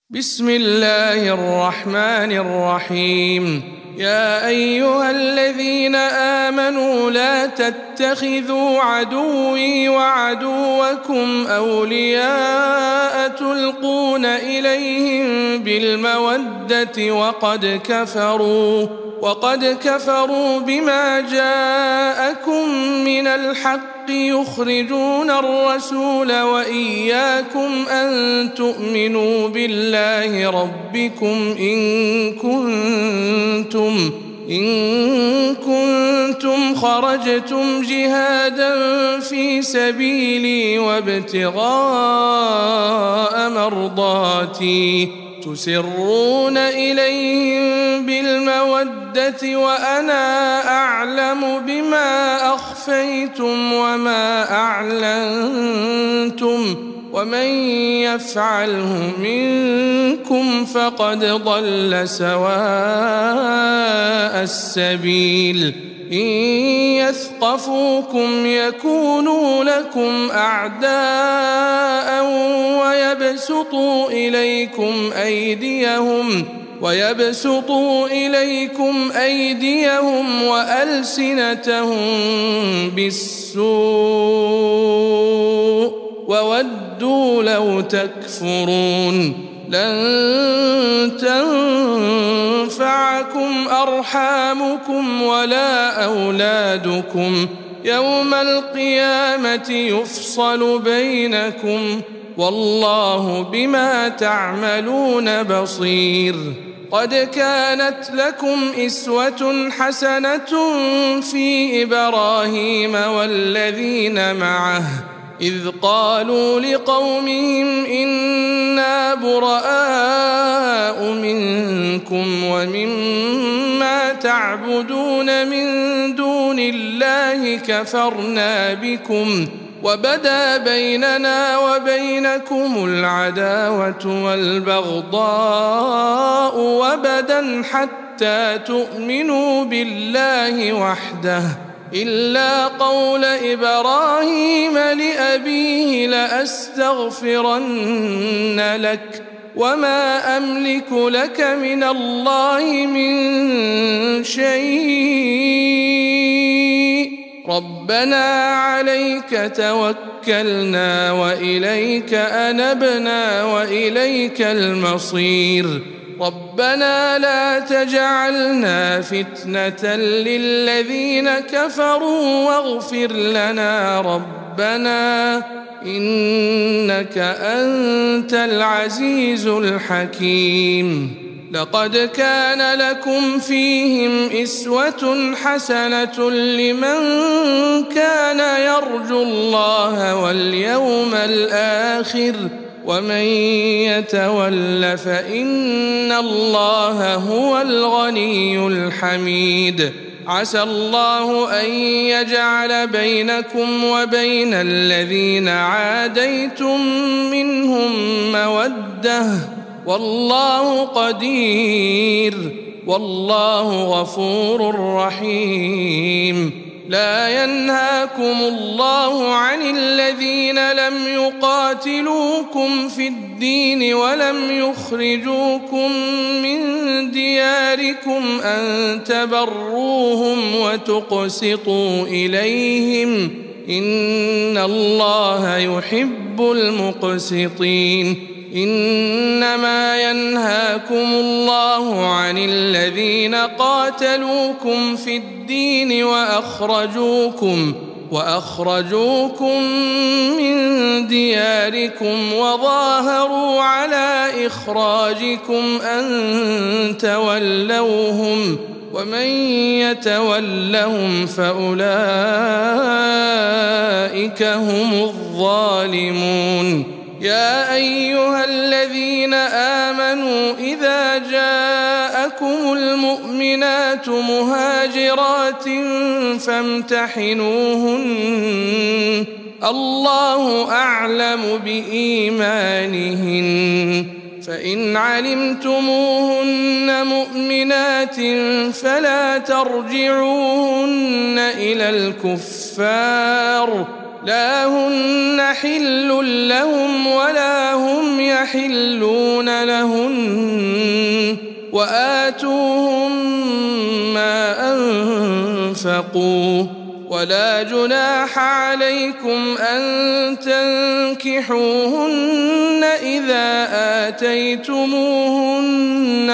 بسم الله الرحمن الرحيم. يا أيها الذين آمنوا لا تتخذوا عدوي وعدوكم أولياء تلقون إليهم بالمودة وقد كفروا بما جاءكم من الحق يخرجون الرسول وإياكم أن تؤمنوا بالله ربكم إن كنتم خرجتم جهادا في سبيلي وابتغاء مرضاتي تسرون إليهم بالمودة وأنا أعلم بما أخفيتم وما أعلنتم ومن يفعله منكم فقد ضل سواء السبيل. إن يثقفوكم يكونوا لكم أعداء ويبسطوا إليكم أيديهم وألسنتهم بالسوء وودوا لو تكفرون. لن تنفعكم أرحامكم ولا أولادكم يوم القيامة يفصل بينكم والله بما تعملون بصير. قد كانت لكم إسوة حسنة في إبراهيم والذين معه إذ قالوا لقومهم إنا براء منكم ومما تعبدون من دون الله كفرنا بكم وبدا بيننا وبينكم العداوة والبغضاء وبدا حتى تؤمنوا بالله وحده إلا قول إبراهيم لأبيه لأستغفرن لك وما أملك لك من الله من شيء ربنا عليك توكلنا وإليك أنبنا وإليك المصير. ربنا لا تجعلنا فتنة للذين كفروا واغفر لنا ربنا إنك أنت العزيز الحكيم. لقد كان لكم فيهم إسوة حسنة لمن كان يرجو الله واليوم الآخر ومن يتول فإن الله هو الغني الحميد. عسى الله أن يجعل بينكم وبين الذين عاديتم منهم مودة والله قدير والله غفور رحيم. لا ينهاكم الله عن الذين لم يقاتلوكم في الدين ولم يخرجوكم من دياركم أن تبروهم وتقسطوا إليهم إن الله يحب المقسطين. إنما ينهاكم الله عن الذين قاتلوكم في الدين وأخرجوكم من دياركم وظاهروا على إخراجكم أن تولوهم ومن يتولهم فأولئك هم الظالمون. يا أيها الذين آمنوا إذا جاءكم المؤمنات مهاجرات فامتحنوهن الله أعلم بإيمانهن فإن علمتموهن مؤمنات فلا ترجعوهن إلى الكفار لا هن حل لهم ولا هم يحلون لهن وآتوهم ما أنفقوا ولا جناح عليكم أن تنكحوهن إذا آتيتموهن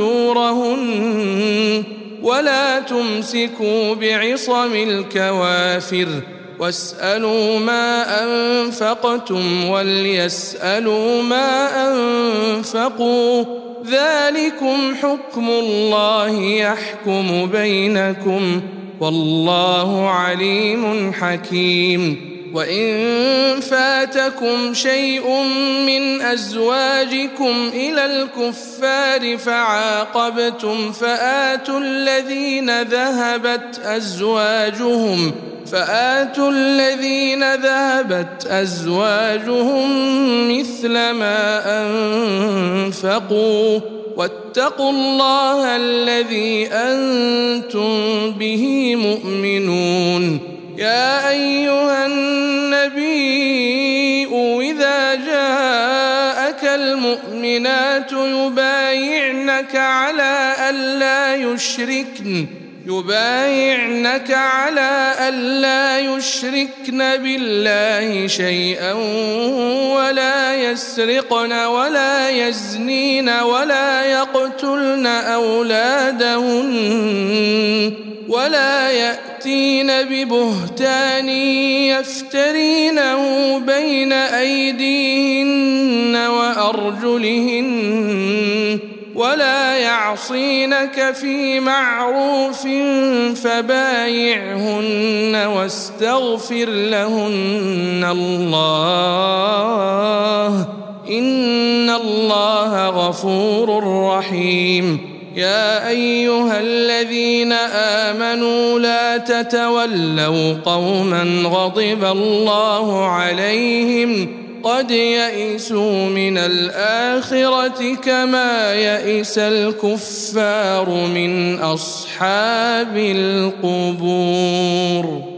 أجورهن ولا تمسكوا بعصم الكوافر واسألوا ما أنفقتم وليسألوا ما أنفقوا ذلكم حكم الله يحكم بينكم والله عليم حكيم وإن فاتكم شيء من أزواجكم إلى الكفار فعاقبتم فآتوا الذين ذهبت أزواجهم مثل ما أنفقوا واتقوا الله الذي أنتم به مؤمنون يا أيها النبي إذا جاءك المؤمنات يبايعنك على ألا يشركن بالله شيئا ولا يسرقن ولا يزنين ولا يقتلن أولادهن ولا يأتين ببهتان يفترينه بين أيديهن وأرجلهن ولا يعصينك في معروف فبايعهن واستغفر لهن الله إن الله غفور رحيم يا أيها الذين آمنوا لا تتولوا قوما غضب الله عليهم قد يئسوا من الآخرة كما يئس الكفار من أصحاب القبور.